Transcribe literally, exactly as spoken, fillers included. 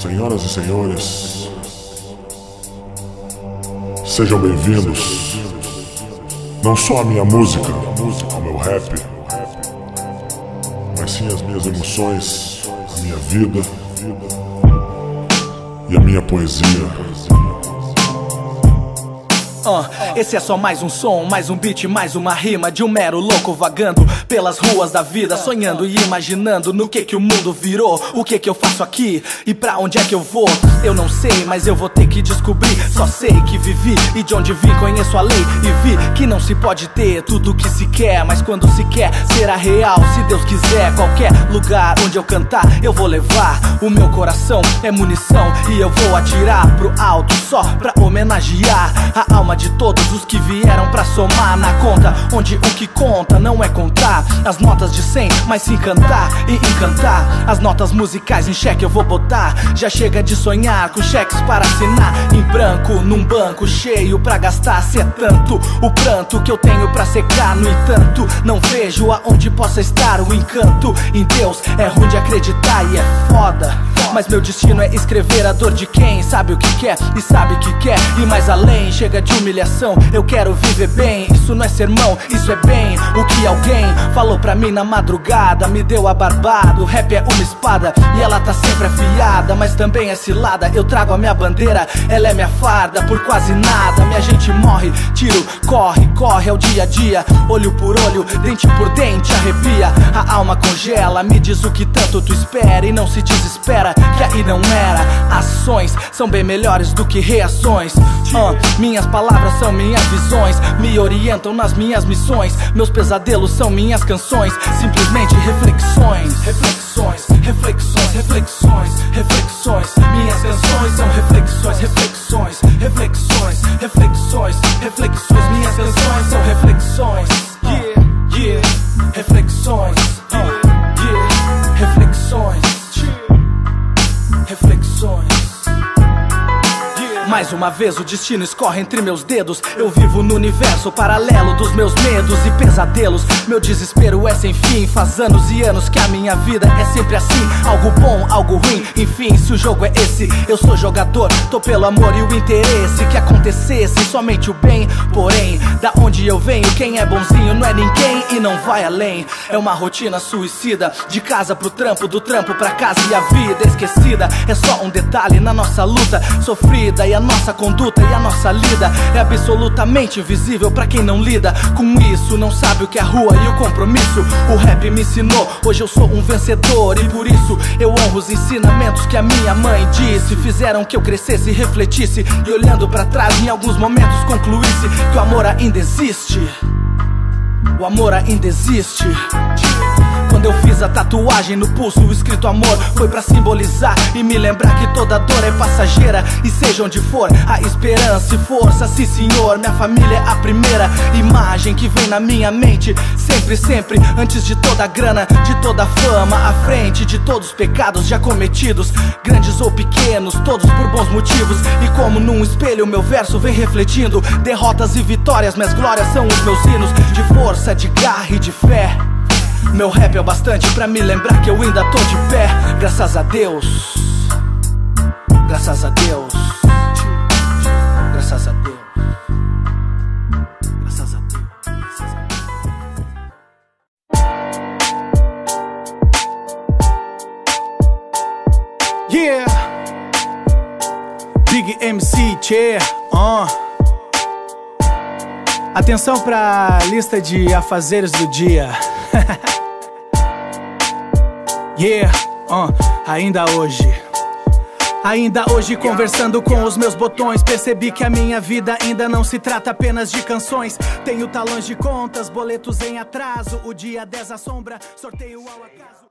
Senhoras e senhores, sejam bem-vindos. Não só a minha música, ao meu rap, mas sim as minhas emoções, a minha vida e a minha poesia. Uh, esse é só mais um som, mais um beat, mais uma rima de um mero louco vagando pelas ruas da vida, sonhando e imaginando no que que o mundo virou, o que que eu faço aqui e pra onde é que eu vou. Eu não sei, mas eu vou ter que descobrir. Só sei que vivi e de onde vim conheço a lei e vi que não se pode ter tudo o que se quer, mas quando se quer será real, se Deus quiser. Qualquer lugar onde eu cantar eu vou levar. O meu coração é munição e eu vou atirar pro alto só pra homenagear a alma de todos os que vieram pra somar na conta, onde o que conta não é contar as notas de cem, mas sim cantar e encantar. As notas musicais em xeque eu vou botar. Já chega de sonhar com cheques para assinar em branco, num banco cheio pra gastar. Se é tanto o pranto que eu tenho pra secar, no entanto não vejo aonde possa estar o encanto. Em Deus é ruim de acreditar e é foda, mas meu destino é escrever a dor de quem sabe o que quer e sabe que quer ir mais além. Chega de humilhação, eu quero viver bem. Isso não é sermão, isso é bem o que alguém falou pra mim na madrugada. Me deu a barbada, o rap é uma espada e ela tá sempre afiada, mas também é cilada. Eu trago a minha bandeira, ela é minha farda. Por quase nada minha gente morre, tiro, corre, corre, é o dia a dia. Olho por olho, dente por dente, arrepia. A alma congela, me diz o que tanto tu espera e não se desespera que aí não era. Ações são bem melhores do que reações. uh, Minhas palavras são minhas visões, me orientam nas minhas missões. Meus pesadelos são minhas canções, simplesmente reflexões. Reflexões, reflexões, reflexões, reflexões. Minhas canções são reflexões, reflexões, reflexões, reflexões, reflexões. Minhas canções são reflexões. Yeah, yeah, reflexões. uh, Yeah, reflexões. Reflexões. Mais uma vez o destino escorre entre meus dedos. Eu vivo no universo paralelo dos meus medos e pesadelos. Meu desespero é sem fim. Faz anos e anos que a minha vida é sempre assim. Algo bom, algo ruim, enfim, se o jogo é esse, eu sou jogador. Tô pelo amor e o interesse que acontecesse somente o bem. Porém, da onde eu venho, quem é bonzinho não é ninguém e não vai além. É uma rotina suicida, de casa pro trampo, do trampo pra casa, e a vida esquecida é só um detalhe na nossa luta sofrida. E a nossa conduta e a nossa lida é absolutamente invisível pra quem não lida com isso. Não sabe o que é rua e o compromisso. O rap me ensinou, hoje eu sou um vencedor e por isso eu honro os ensinamentos que a minha mãe disse. Fizeram que eu crescesse e refletisse e olhando pra trás em alguns momentos concluísse que o amor ainda existe. O amor ainda existe. Quando eu fiz a tatuagem no pulso, o escrito amor foi pra simbolizar e me lembrar que toda dor é passageira. E seja onde for, a esperança e força, sim senhor. Minha família é a primeira imagem que vem na minha mente. Sempre, sempre, antes de toda a grana, de toda a fama, à frente de todos os pecados já cometidos, grandes ou pequenos, todos por bons motivos. E como num espelho meu verso vem refletindo derrotas e vitórias, minhas glórias são os meus hinos de força, de garra e de fé. Meu rap é o bastante pra me lembrar que eu ainda tô de pé. Graças a Deus. Graças a Deus. Graças a Deus. Graças a Deus. Yeah. Big M C, Che. uh. Atenção pra lista de afazeres do dia. Yeah, uh, ainda hoje Ainda hoje conversando com os meus botões, percebi que a minha vida ainda não se trata apenas de canções. Tenho talões de contas, boletos em atraso, o dia dez assombra, sorteio ao acaso.